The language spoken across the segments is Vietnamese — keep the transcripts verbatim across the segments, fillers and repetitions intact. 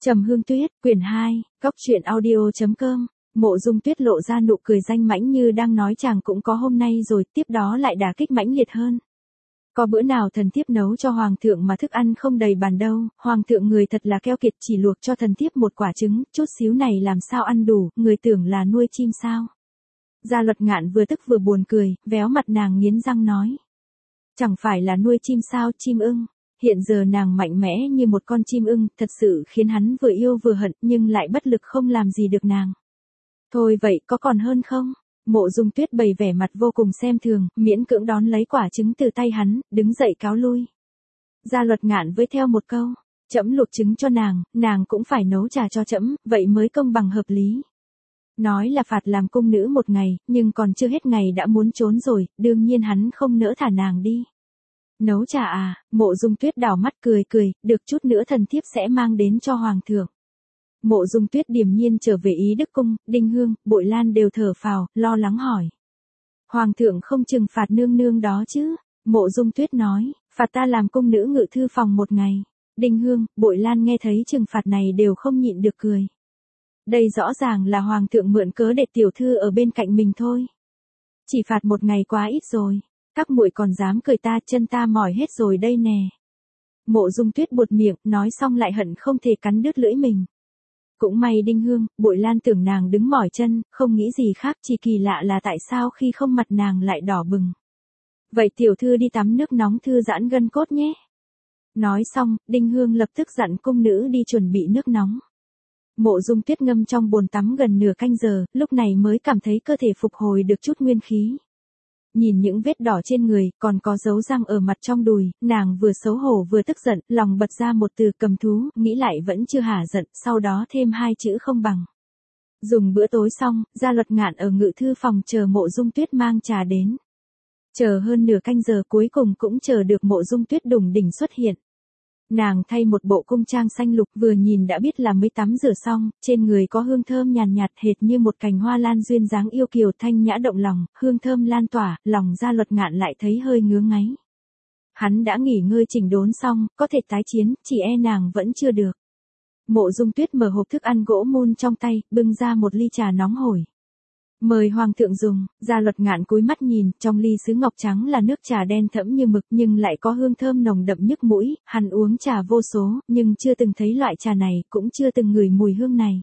Trầm Hương Tuyết, quyển hai, góc truyện audio.com. Mộ Dung Tuyết lộ ra nụ cười danh mãnh như đang nói chàng cũng có hôm nay rồi, tiếp đó lại đả kích mãnh liệt hơn. Có bữa nào thần thiếp nấu cho hoàng thượng mà thức ăn không đầy bàn đâu, hoàng thượng người thật là keo kiệt, chỉ luộc cho thần thiếp một quả trứng, chút xíu này làm sao ăn đủ, người tưởng là nuôi chim sao. Gia Luật Ngạn vừa tức vừa buồn cười, véo mặt nàng nghiến răng nói. Chẳng phải là nuôi chim sao, chim ưng. Hiện giờ nàng mạnh mẽ như một con chim ưng, thật sự khiến hắn vừa yêu vừa hận, nhưng lại bất lực không làm gì được nàng. Thôi vậy có còn hơn không? Mộ Dung Tuyết bày vẻ mặt vô cùng xem thường, miễn cưỡng đón lấy quả trứng từ tay hắn, đứng dậy cáo lui. Gia Luật Ngạn với theo một câu, trẫm luộc trứng cho nàng, nàng cũng phải nấu trà cho trẫm, vậy mới công bằng hợp lý. Nói là phạt làm cung nữ một ngày, nhưng còn chưa hết ngày đã muốn trốn rồi, đương nhiên hắn không nỡ thả nàng đi. Nấu trà à, Mộ Dung Tuyết đảo mắt cười cười, được chút nữa thần thiếp sẽ mang đến cho hoàng thượng. Mộ Dung Tuyết điềm nhiên trở về Ý Đức Cung, Đinh Hương, Bội Lan đều thở phào, lo lắng hỏi. Hoàng thượng không trừng phạt nương nương đó chứ? Mộ Dung Tuyết nói, phạt ta làm cung nữ ngự thư phòng một ngày. Đinh Hương, Bội Lan nghe thấy trừng phạt này đều không nhịn được cười. Đây rõ ràng là hoàng thượng mượn cớ để tiểu thư ở bên cạnh mình thôi. Chỉ phạt một ngày quá ít rồi. Các muội còn dám cười ta, chân ta mỏi hết rồi đây nè. Mộ Dung Tuyết buột miệng, nói xong lại hận không thể cắn đứt lưỡi mình. Cũng may Đinh Hương, Bội Lan tưởng nàng đứng mỏi chân, không nghĩ gì khác, chỉ kỳ lạ là tại sao khi không mặt nàng lại đỏ bừng. Vậy tiểu thư đi tắm nước nóng thư giãn gân cốt nhé. Nói xong, Đinh Hương lập tức dặn cung nữ đi chuẩn bị nước nóng. Mộ Dung Tuyết ngâm trong bồn tắm gần nửa canh giờ, lúc này mới cảm thấy cơ thể phục hồi được chút nguyên khí. Nhìn những vết đỏ trên người, còn có dấu răng ở mặt trong đùi, nàng vừa xấu hổ vừa tức giận, lòng bật ra một từ cầm thú, nghĩ lại vẫn chưa hả giận, sau đó thêm hai chữ không bằng. Dùng bữa tối xong, Gia Luật Ngạn ở ngự thư phòng chờ Mộ Dung Tuyết mang trà đến. Chờ hơn nửa canh giờ cuối cùng cũng chờ được Mộ Dung Tuyết đủng đỉnh xuất hiện. Nàng thay một bộ cung trang xanh lục, vừa nhìn đã biết là mới tắm rửa xong, trên người có hương thơm nhàn nhạt, nhạt hệt như một cành hoa lan duyên dáng yêu kiều thanh nhã động lòng, hương thơm lan tỏa, lòng Gia Luật Ngạn lại thấy hơi ngứa ngáy. Hắn đã nghỉ ngơi chỉnh đốn xong, có thể tái chiến, chỉ e nàng vẫn chưa được. Mộ Dung Tuyết mở hộp thức ăn gỗ mun trong tay, bưng ra một ly trà nóng hổi. Mời hoàng thượng dùng. Gia Luật Ngạn cúi mắt nhìn, trong ly sứ ngọc trắng là nước trà đen thẫm như mực nhưng lại có hương thơm nồng đậm nhức mũi, hắn uống trà vô số, nhưng chưa từng thấy loại trà này, cũng chưa từng ngửi mùi hương này.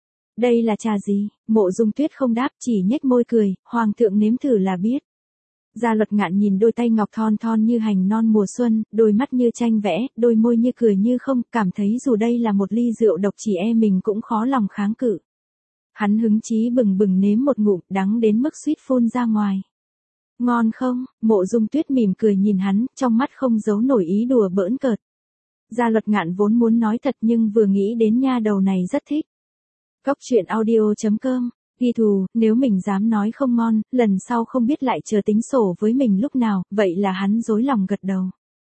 Đây là trà gì? Mộ Dung Tuyết không đáp, chỉ nhếch môi cười, hoàng thượng nếm thử là biết. Gia Luật Ngạn nhìn đôi tay ngọc thon thon như hành non mùa xuân, đôi mắt như tranh vẽ, đôi môi như cười như không, cảm thấy dù đây là một ly rượu độc chỉ e mình cũng khó lòng kháng cự. Hắn hứng chí bừng bừng nếm một ngụm, đắng đến mức suýt phun ra ngoài. Ngon không? Mộ Dung Tuyết mỉm cười nhìn hắn, trong mắt không giấu nổi ý đùa bỡn cợt. Gia Luật Ngạn vốn muốn nói thật nhưng vừa nghĩ đến nha đầu này rất thích. Góc truyện audio.com. Ghi thù, nếu mình dám nói không ngon, lần sau không biết lại chờ tính sổ với mình lúc nào, vậy là hắn dối lòng gật đầu.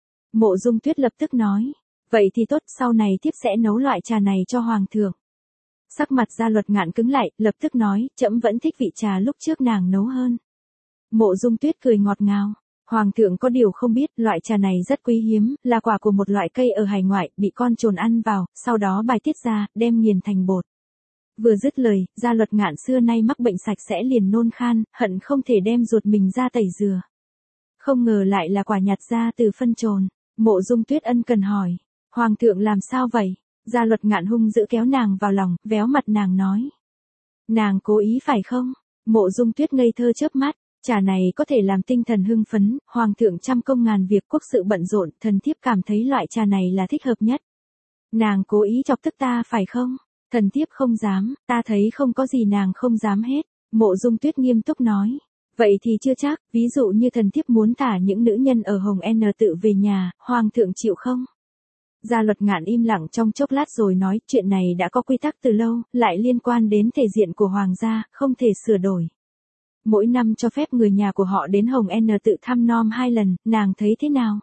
Mộ Dung Tuyết lập tức nói. Vậy thì tốt, sau này thiếp sẽ nấu loại trà này cho hoàng thượng. Sắc mặt Gia Luật Ngạn cứng lại, lập tức nói, trẫm vẫn thích vị trà lúc trước nàng nấu hơn. Mộ Dung Tuyết cười ngọt ngào. Hoàng thượng có điều không biết, loại trà này rất quý hiếm, là quả của một loại cây ở hải ngoại, bị con trồn ăn vào, sau đó bài tiết ra, đem nghiền thành bột. Vừa dứt lời, Gia Luật Ngạn xưa nay mắc bệnh sạch sẽ liền nôn khan, hận không thể đem ruột mình ra tẩy rửa. Không ngờ lại là quả nhặt ra từ phân trồn. Mộ Dung Tuyết ân cần hỏi, hoàng thượng làm sao vậy? Gia Luật Ngạn hung dữ kéo nàng vào lòng, véo mặt nàng nói. Nàng cố ý phải không? Mộ Dung Tuyết ngây thơ chớp mắt, trà này có thể làm tinh thần hưng phấn, hoàng thượng trăm công ngàn việc quốc sự bận rộn, thần thiếp cảm thấy loại trà này là thích hợp nhất. Nàng cố ý chọc tức ta phải không? Thần thiếp không dám, ta thấy không có gì nàng không dám hết. Mộ Dung Tuyết nghiêm túc nói. Vậy thì chưa chắc, ví dụ như thần thiếp muốn thả những nữ nhân ở Hồng N tự về nhà, hoàng thượng chịu không? Gia Luật Ngạn im lặng trong chốc lát rồi nói, chuyện này đã có quy tắc từ lâu, lại liên quan đến thể diện của hoàng gia, không thể sửa đổi. Mỗi năm cho phép người nhà của họ đến Hồng N tự thăm nom hai lần, nàng thấy thế nào?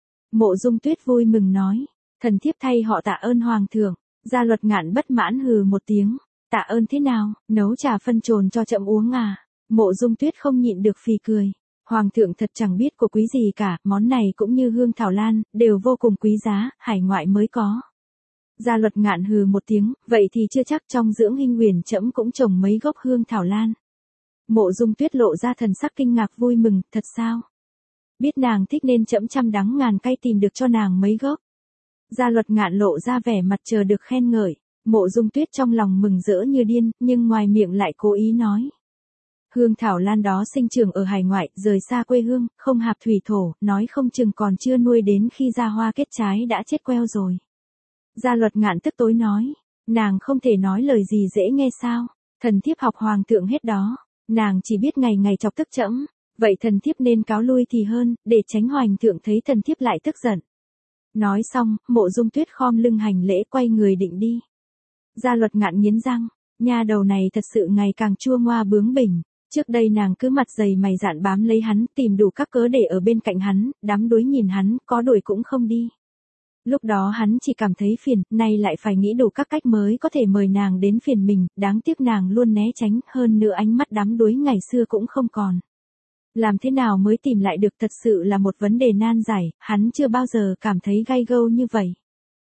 Mộ Dung Tuyết vui mừng nói, thần thiếp thay họ tạ ơn hoàng thượng. Gia Luật Ngạn bất mãn hừ một tiếng, tạ ơn thế nào, nấu trà phân trồn cho trẫm uống à? Mộ Dung Tuyết không nhịn được phì cười. Hoàng thượng thật chẳng biết của quý gì cả, món này cũng như hương thảo lan, đều vô cùng quý giá, hải ngoại mới có. Gia Luật Ngạn hừ một tiếng, vậy thì chưa chắc, trong Dưỡng Hinh Huyền trẫm cũng trồng mấy gốc hương thảo lan. Mộ Dung Tuyết lộ ra thần sắc kinh ngạc vui mừng, thật sao? Biết nàng thích nên trẫm trăm đắng ngàn cay tìm được cho nàng mấy gốc. Gia Luật Ngạn lộ ra vẻ mặt chờ được khen ngợi, Mộ Dung Tuyết trong lòng mừng rỡ như điên, nhưng ngoài miệng lại cố ý nói. Hương thảo lan đó sinh trưởng ở hải ngoại, rời xa quê hương, không hạp thủy thổ, nói không chừng còn chưa nuôi đến khi ra hoa kết trái đã chết queo rồi. Gia Luật Ngạn tức tối nói, nàng không thể nói lời gì dễ nghe sao, thần thiếp học hoàng thượng hết đó, nàng chỉ biết ngày ngày chọc tức trẫm, vậy thần thiếp nên cáo lui thì hơn, để tránh hoàng thượng thấy thần thiếp lại tức giận. Nói xong, Mộ Dung Tuyết khom lưng hành lễ quay người định đi. Gia Luật Ngạn nghiến răng, nha đầu này thật sự ngày càng chua ngoa bướng bỉnh. Trước đây nàng cứ mặt dày mày dạn bám lấy hắn, tìm đủ các cớ để ở bên cạnh hắn, đắm đuối nhìn hắn, có đuổi cũng không đi. Lúc đó hắn chỉ cảm thấy phiền, nay lại phải nghĩ đủ các cách mới có thể mời nàng đến phiền mình, đáng tiếc nàng luôn né tránh, hơn nữa ánh mắt đắm đuối ngày xưa cũng không còn. Làm thế nào mới tìm lại được thật sự là một vấn đề nan giải, hắn chưa bao giờ cảm thấy gay gâu như vậy.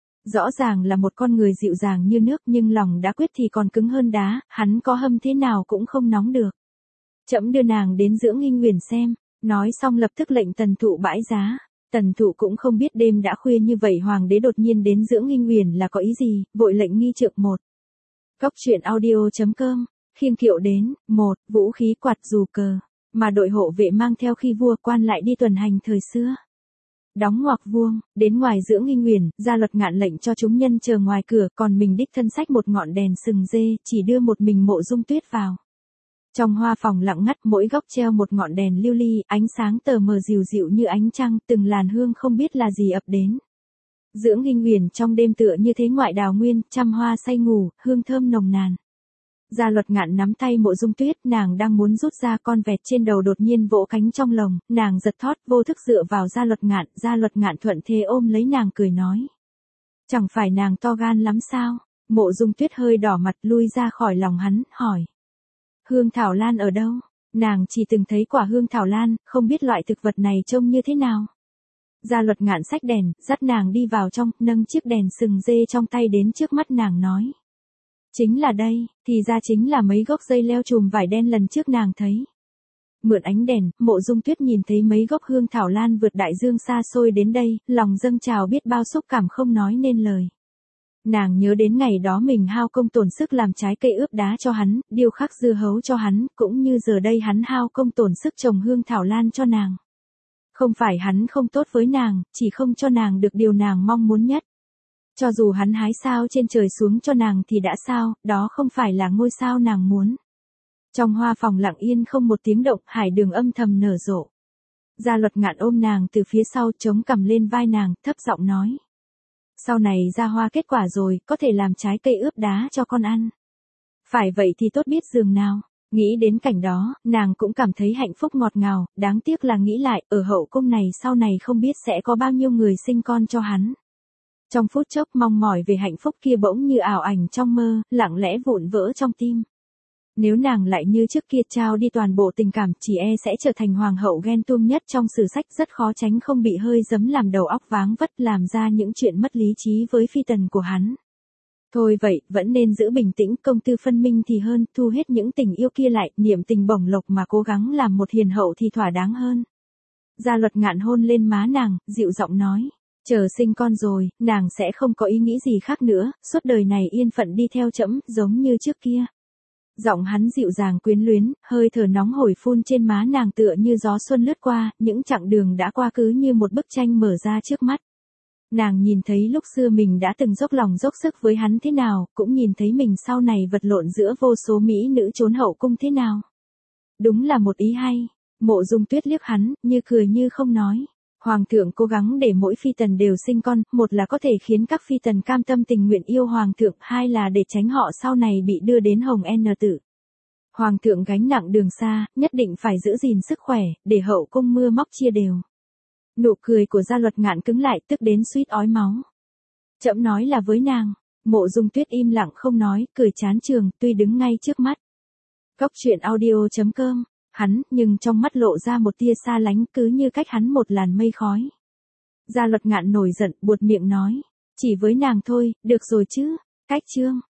Rõ ràng là một con người dịu dàng như nước nhưng lòng đã quyết thì còn cứng hơn đá, hắn có hâm thế nào cũng không nóng được. Trẫm đưa nàng đến Dưỡng Hinh Huyền xem, nói xong lập tức lệnh Tần Thụ bãi giá. Tần Thụ cũng không biết đêm đã khuya như vậy hoàng đế đột nhiên đến Dưỡng Hinh Huyền là có ý gì, vội lệnh nghi trượng một. Góc truyện audio chấm com, khiêng kiệu đến, một, vũ khí quạt dù cờ, mà đội hộ vệ mang theo khi vua quan lại đi tuần hành thời xưa. Đóng ngoặc vuông, đến ngoài Dưỡng Hinh Huyền, Gia Luật Ngạn lệnh cho chúng nhân chờ ngoài cửa, còn mình đích thân xách một ngọn đèn sừng dê, chỉ đưa một mình Mộ Dung Tuyết vào. Trong hoa phòng lặng ngắt, mỗi góc treo một ngọn đèn lưu ly, ánh sáng tờ mờ dịu dịu như ánh trăng, từng làn hương không biết là gì ập đến. Dưỡng Hinh Huyền trong đêm tựa như thế ngoại đào nguyên, trăm hoa say ngủ, hương thơm nồng nàn. Gia Luật Ngạn nắm tay Mộ Dung Tuyết, nàng đang muốn rút ra con vẹt trên đầu đột nhiên vỗ cánh trong lồng, nàng giật thót, vô thức dựa vào Gia Luật Ngạn, Gia Luật Ngạn thuận thế ôm lấy nàng cười nói. Chẳng phải nàng to gan lắm sao? Mộ Dung Tuyết hơi đỏ mặt lui ra khỏi lòng hắn, hỏi. Hương thảo lan ở đâu? Nàng chỉ từng thấy quả hương thảo lan, không biết loại thực vật này trông như thế nào. Gia Luật Ngạn xách đèn, dắt nàng đi vào trong, nâng chiếc đèn sừng dê trong tay đến trước mắt nàng nói. Chính là đây, thì ra chính là mấy gốc dây leo chùm vải đen lần trước nàng thấy. Mượn ánh đèn, Mộ Dung Tuyết nhìn thấy mấy gốc hương thảo lan vượt đại dương xa xôi đến đây, lòng dâng trào biết bao xúc cảm không nói nên lời. Nàng nhớ đến ngày đó mình hao công tổn sức làm trái cây ướp đá cho hắn, điêu khắc dưa hấu cho hắn, cũng như giờ đây hắn hao công tổn sức trồng hương thảo lan cho nàng. Không phải hắn không tốt với nàng, chỉ không cho nàng được điều nàng mong muốn nhất. Cho dù hắn hái sao trên trời xuống cho nàng thì đã sao, đó không phải là ngôi sao nàng muốn. Trong hoa phòng lặng yên không một tiếng động, hải đường âm thầm nở rộ. Gia Luật Ngạn ôm nàng từ phía sau, chống cằm lên vai nàng, thấp giọng nói. Sau này ra hoa kết quả rồi, có thể làm trái cây ướp đá cho con ăn. Phải vậy thì tốt biết dường nào. Nghĩ đến cảnh đó, nàng cũng cảm thấy hạnh phúc ngọt ngào, đáng tiếc là nghĩ lại, ở hậu cung này sau này không biết sẽ có bao nhiêu người sinh con cho hắn. Trong phút chốc mong mỏi về hạnh phúc kia bỗng như ảo ảnh trong mơ, lặng lẽ vụn vỡ trong tim. Nếu nàng lại như trước kia trao đi toàn bộ tình cảm, chỉ e sẽ trở thành hoàng hậu ghen tuông nhất trong sử sách, rất khó tránh không bị hơi giấm làm đầu óc váng vất, làm ra những chuyện mất lý trí với phi tần của hắn. Thôi vậy, vẫn nên giữ bình tĩnh, công tư phân minh thì hơn, thu hết những tình yêu kia lại, niệm tình bổng lộc mà cố gắng làm một hiền hậu thì thỏa đáng hơn. Gia Luật Ngạn hôn lên má nàng, dịu giọng nói. Chờ sinh con rồi, nàng sẽ không có ý nghĩ gì khác nữa, suốt đời này yên phận đi theo trẫm, giống như trước kia. Giọng hắn dịu dàng quyến luyến, hơi thở nóng hổi phun trên má nàng tựa như gió xuân lướt qua, những chặng đường đã qua cứ như một bức tranh mở ra trước mắt. Nàng nhìn thấy lúc xưa mình đã từng dốc lòng dốc sức với hắn thế nào, cũng nhìn thấy mình sau này vật lộn giữa vô số mỹ nữ trốn hậu cung thế nào. Đúng là một ý hay. Mộ Dung Tuyết liếc hắn, như cười như không nói. Hoàng thượng cố gắng để mỗi phi tần đều sinh con, một là có thể khiến các phi tần cam tâm tình nguyện yêu hoàng thượng, hai là để tránh họ sau này bị đưa đến hồng N tử. Hoàng thượng gánh nặng đường xa, nhất định phải giữ gìn sức khỏe, để hậu cung mưa móc chia đều. Nụ cười của Gia Luật Ngạn cứng lại, tức đến suýt ói máu. Trẫm nói là với nàng. Mộ Dung Tuyết im lặng không nói, cười chán trường, tuy đứng ngay trước mắt. Góc truyện audio chấm com. Hắn, nhưng trong mắt lộ ra một tia xa lánh, cứ như cách hắn một làn mây khói. Gia Luật Ngạn nổi giận, buột miệng nói. Chỉ với nàng thôi, được rồi chứ. Cách chương.